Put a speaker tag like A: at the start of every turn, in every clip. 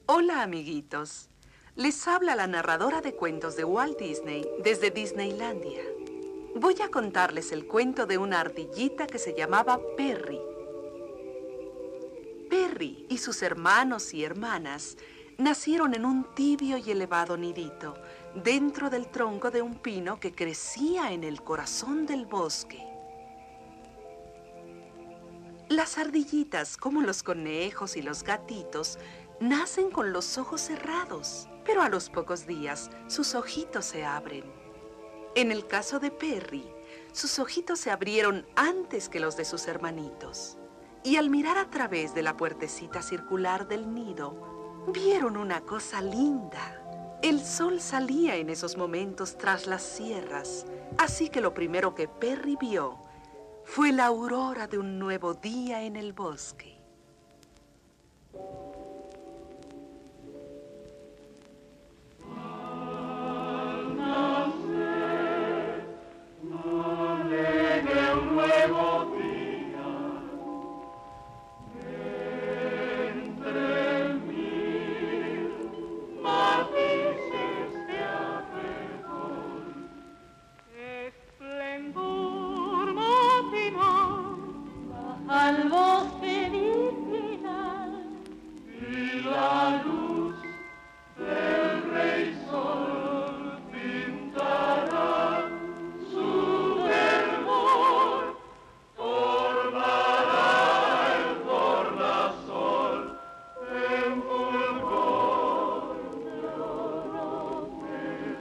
A: Hola, amiguitos. Les habla la narradora de cuentos de Walt Disney desde Disneylandia. Voy a contarles el cuento de una ardillita que se llamaba Perry. Perry y sus hermanos y hermanas nacieron en un tibio y elevado nidito dentro del tronco de un pino que crecía en el corazón del bosque. Las ardillitas, como los conejos y los gatitos, nacen con los ojos cerrados, pero a los pocos días sus ojitos se abren. En el caso de Perry, sus ojitos se abrieron antes que los de sus hermanitos. Y al mirar a través de la puertecita circular del nido, vieron una cosa linda. El sol salía en esos momentos tras las sierras, así que lo primero que Perry vio fue la aurora de un nuevo día en el bosque.
B: Al bosque virginal y la luz del rey sol pintará su fervor, tornará el tornasol en fulgor de oropel.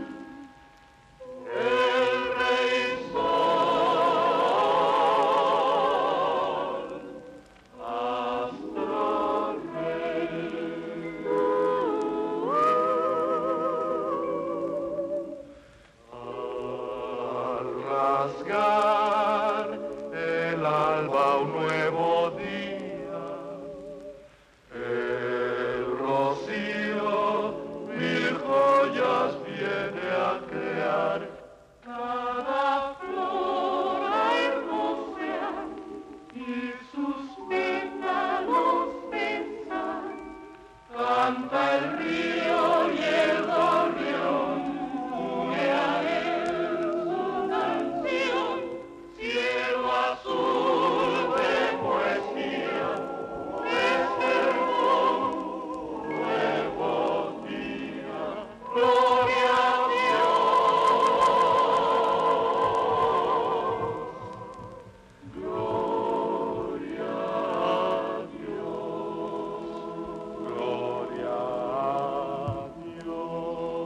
B: El rey rasgar el alba un nuevo día, el rocío mil joyas viene a crear, cada flor a hermosear y sus pétalos besar, canta el río y el gorrión une a él su canción, cielo azul de poesía, despertó nuevo día, gloria a Dios, gloria a Dios, gloria a Dios.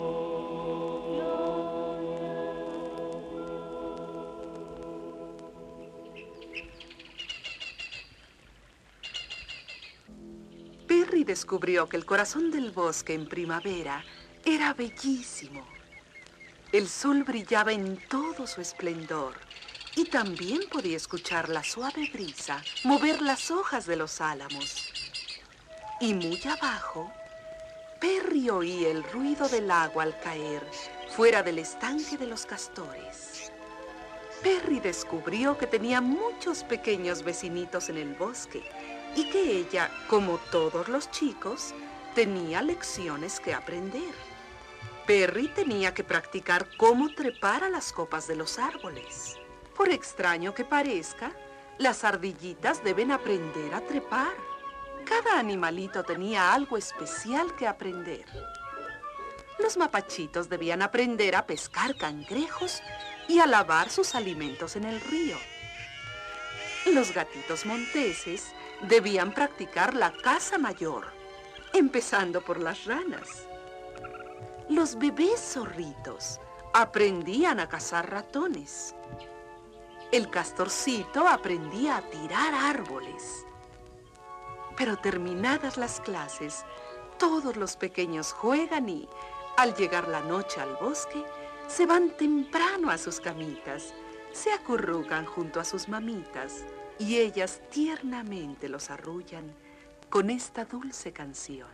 A: Perry descubrió que el corazón del bosque en primavera era bellísimo. El sol brillaba en todo su esplendor y también podía escuchar la suave brisa mover las hojas de los álamos. Y muy abajo, Perry oía el ruido del agua al caer fuera del estanque de los castores. Perry descubrió que tenía muchos pequeños vecinitos en el bosque y que ella, como todos los chicos, tenía lecciones que aprender. Perry tenía que practicar cómo trepar a las copas de los árboles. Por extraño que parezca, las ardillitas deben aprender a trepar. Cada animalito tenía algo especial que aprender. Los mapachitos debían aprender a pescar cangrejos y a lavar sus alimentos en el río. Los gatitos monteses debían practicar la caza mayor, empezando por las ranas. Los bebés zorritos aprendían a cazar ratones. El castorcito aprendía a tirar árboles. Pero terminadas las clases, todos los pequeños juegan y, al llegar la noche al bosque, se van temprano a sus camitas, se acurrucan junto a sus mamitas y ellas tiernamente los arrullan con esta dulce canción.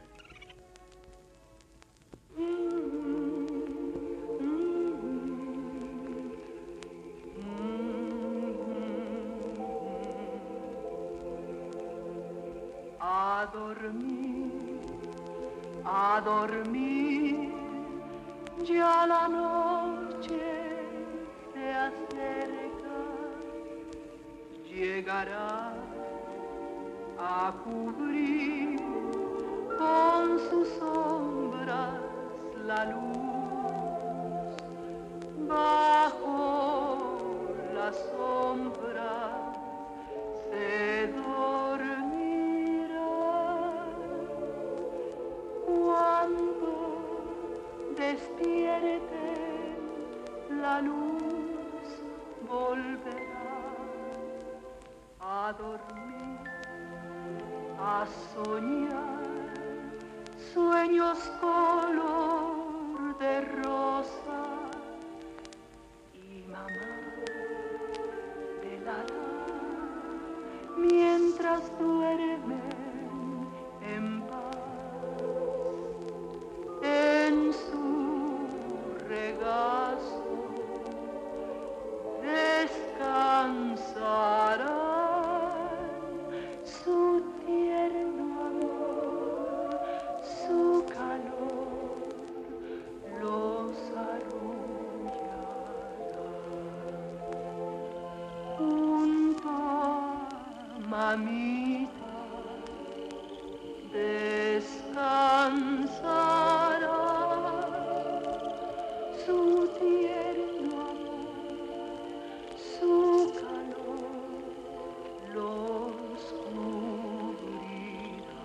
B: A dormir
A: A dormir, ya la noche se acerca, llegará a cubrir con sus sombras la luz. Bajo la sombra se dormirá. Cuando despierte la luz volverá a dormir, a soñar sueños color de rosa, y mamá velará mientras duermen en paz en su regazo. Descansarán su tierno amor, su calor los arrullará. Junto a mamita descansará su tierno amor, su calor los cubrirá.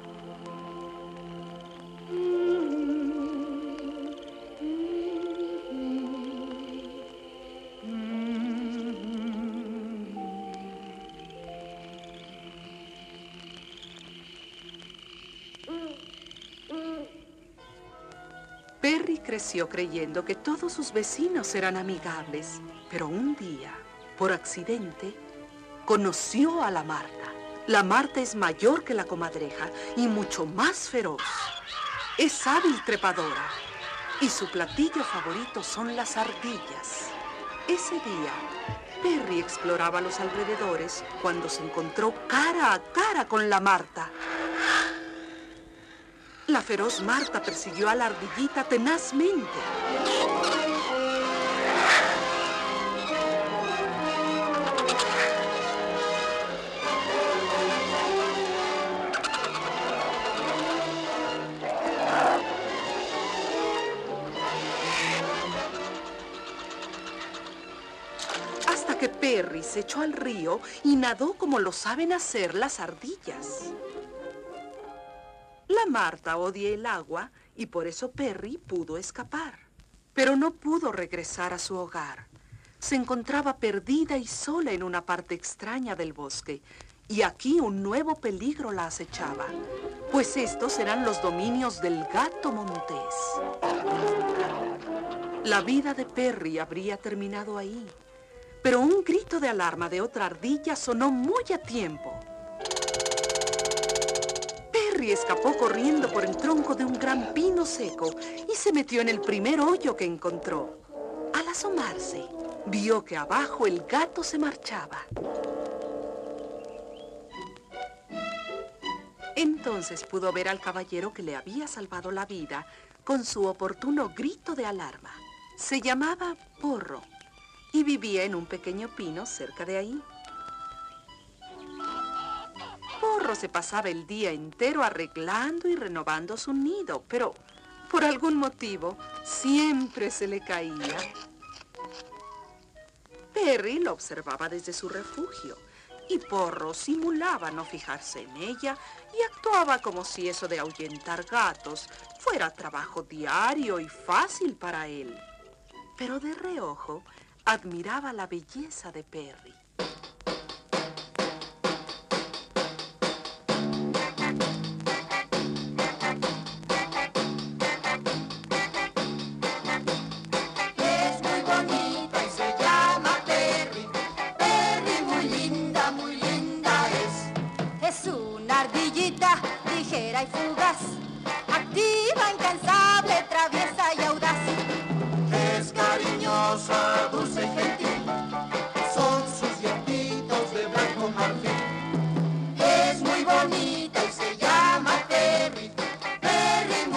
A: Perry creció creyendo que todos sus vecinos eran amigables, pero un día, por accidente, conoció a la Marta. La Marta es mayor que la comadreja y mucho más feroz. Es hábil trepadora y su platillo favorito son las ardillas. Ese día, Perry exploraba los alrededores cuando se encontró cara a cara con la Marta. La feroz Marta persiguió a la ardillita tenazmente. Hasta que Perry se echó al río y nadó como lo saben hacer las ardillas. La Marta odia el agua y por eso Perry pudo escapar. Pero no pudo regresar a su hogar. Se encontraba perdida y sola en una parte extraña del bosque. Y aquí un nuevo peligro la acechaba, pues estos eran los dominios del gato montés. La vida de Perry habría terminado ahí. Pero un grito de alarma de otra ardilla sonó muy a tiempo. Perry escapó corriendo por el tronco de un gran pino seco y se metió en el primer hoyo que encontró. Al asomarse, vio que abajo el gato se marchaba. Entonces pudo ver al caballero que le había salvado la vida con su oportuno grito de alarma. Se llamaba Porro y vivía en un pequeño pino cerca de ahí. Porro se pasaba el día entero arreglando y renovando su nido, pero por algún motivo siempre se le caía. Perry lo observaba desde su refugio y Porro simulaba no fijarse en ella y actuaba como si eso de ahuyentar gatos fuera trabajo diario y fácil para él. Pero de reojo admiraba la belleza de Perry.
C: Ligera y fugaz, activa, incansable, traviesa y audaz.
D: Es cariñosa, dulce y gentil, son sus dientitos de blanco marfil.
C: Es muy bonita y se llama Perry, Perry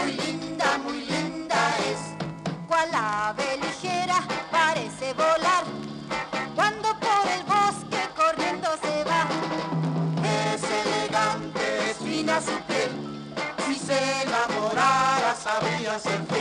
D: ser feliz.